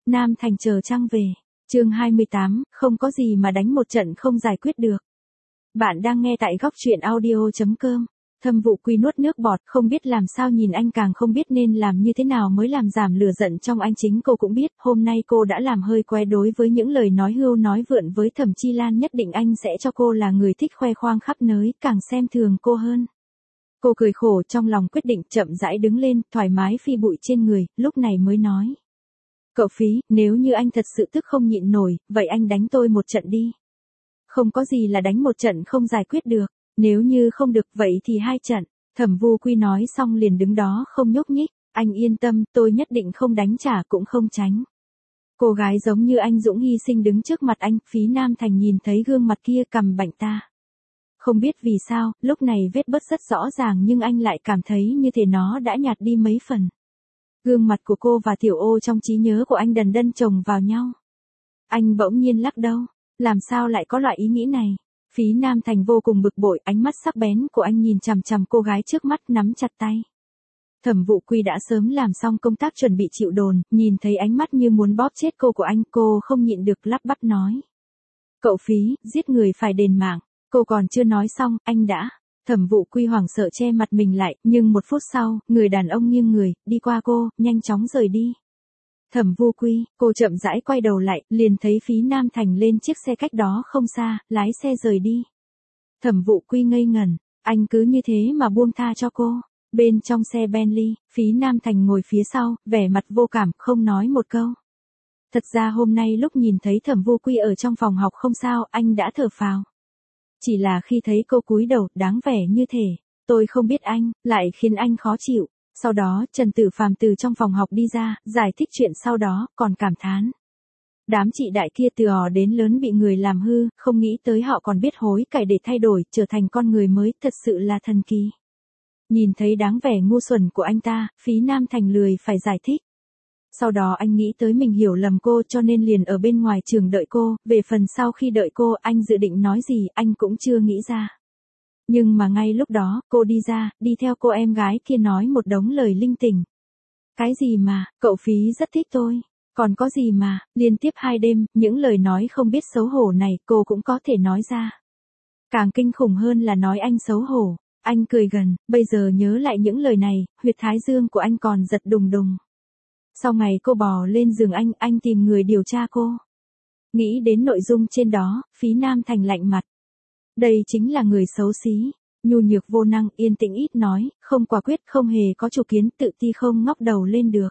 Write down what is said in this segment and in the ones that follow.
Nam Thành chờ trăng về. Chương 28, không có gì mà đánh một trận không giải quyết được. Bạn đang nghe tại góc truyện audio.com. Thẩm Vụ Quy nuốt nước bọt, không biết làm sao, nhìn anh càng không biết nên làm như thế nào mới làm giảm lửa giận trong anh. Chính cô cũng biết, hôm nay cô đã làm hơi quá đối với những lời nói hưu nói vượn với Thẩm Chi Lan. Nhất định anh sẽ cho cô là người thích khoe khoang khắp nơi, càng xem thường cô hơn. Cô cười khổ trong lòng, quyết định chậm rãi đứng lên, thoải mái phi bụi trên người, lúc này mới nói. Cậu Phí, nếu như anh thật sự tức không nhịn nổi, vậy anh đánh tôi một trận đi. Không có gì là đánh một trận không giải quyết được, nếu như không được vậy thì 2 trận. Thẩm Vu Quy nói xong liền đứng đó không nhúc nhích. Anh yên tâm, tôi nhất định không đánh trả cũng không tránh. Cô gái giống như anh dũng hy sinh đứng trước mặt anh. Phí Nam Thành nhìn thấy gương mặt kia cằm bảnh ta. Không biết vì sao, lúc này vết bớt rất rõ ràng nhưng anh lại cảm thấy như thể nó đã nhạt đi mấy phần. Gương mặt của cô và Tiểu Ô trong trí nhớ của anh đần đân chồng vào nhau. Anh bỗng nhiên lắc đầu, làm sao lại có loại ý nghĩ này? Phí Nam Thành vô cùng bực bội, ánh mắt sắc bén của anh nhìn chằm chằm cô gái trước mắt, nắm chặt tay. Thẩm Vụ Quy đã sớm làm xong công tác chuẩn bị chịu đồn, nhìn thấy ánh mắt như muốn bóp chết cô của anh, cô không nhịn được lắp bắp nói. Cậu Phí, giết người phải đền mạng. Cô còn chưa nói xong, anh đã. Thẩm Vụ Quy hoảng sợ che mặt mình lại, nhưng 1 phút sau, người đàn ông nghiêng người, đi qua cô, nhanh chóng rời đi. Thẩm Vu Quy, cô chậm rãi quay đầu lại, liền thấy Phí Nam Thành lên chiếc xe cách đó không xa, lái xe rời đi. Thẩm Vụ Quy ngây ngẩn, anh cứ như thế mà buông tha cho cô. Bên trong xe Bentley, Phí Nam Thành ngồi phía sau, vẻ mặt vô cảm, không nói một câu. Thật ra hôm nay lúc nhìn thấy Thẩm Vu Quy ở trong phòng học không sao, anh đã thở phào. Chỉ là khi thấy cô cúi đầu, đáng vẻ như thể, tôi không biết anh, lại khiến anh khó chịu. Sau đó, Trần Tử Phàm từ trong phòng học đi ra, giải thích chuyện sau đó, còn cảm thán. Đám chị đại kia từ nhỏ đến lớn bị người làm hư, không nghĩ tới họ còn biết hối cải để thay đổi, trở thành con người mới, thật sự là thần kỳ. Nhìn thấy đáng vẻ ngu xuẩn của anh ta, Phí Nam Thành lười phải giải thích. Sau đó anh nghĩ tới mình hiểu lầm cô cho nên liền ở bên ngoài trường đợi cô, về phần sau khi đợi cô anh dự định nói gì anh cũng chưa nghĩ ra. Nhưng mà ngay lúc đó, cô đi ra, đi theo cô em gái kia nói một đống lời linh tinh. Cái gì mà, cậu Phí rất thích tôi. Còn có gì mà, liên tiếp 2 đêm, những lời nói không biết xấu hổ này cô cũng có thể nói ra. Càng kinh khủng hơn là nói anh xấu hổ. Anh cười gần, bây giờ nhớ lại những lời này, huyệt thái dương của anh còn giật đùng đùng. Sau ngày cô bò lên giường anh tìm người điều tra cô. Nghĩ đến nội dung trên đó, Phí Nam Thành lạnh mặt. Đây chính là người xấu xí, nhu nhược vô năng, yên tĩnh ít nói, không quả quyết, không hề có chủ kiến, tự ti không ngóc đầu lên được.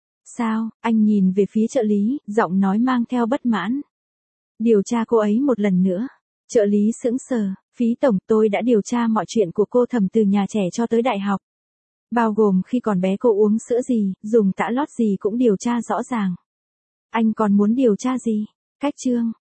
Sao? Anh nhìn về phía trợ lý, giọng nói mang theo bất mãn. Điều tra cô ấy một lần nữa. Trợ lý sững sờ, Phí tổng, tôi đã điều tra mọi chuyện của cô Thẩm từ nhà trẻ cho tới đại học. Bao gồm khi còn bé cô uống sữa gì, dùng tã lót gì cũng điều tra rõ ràng. Anh còn muốn điều tra gì? Cách chương.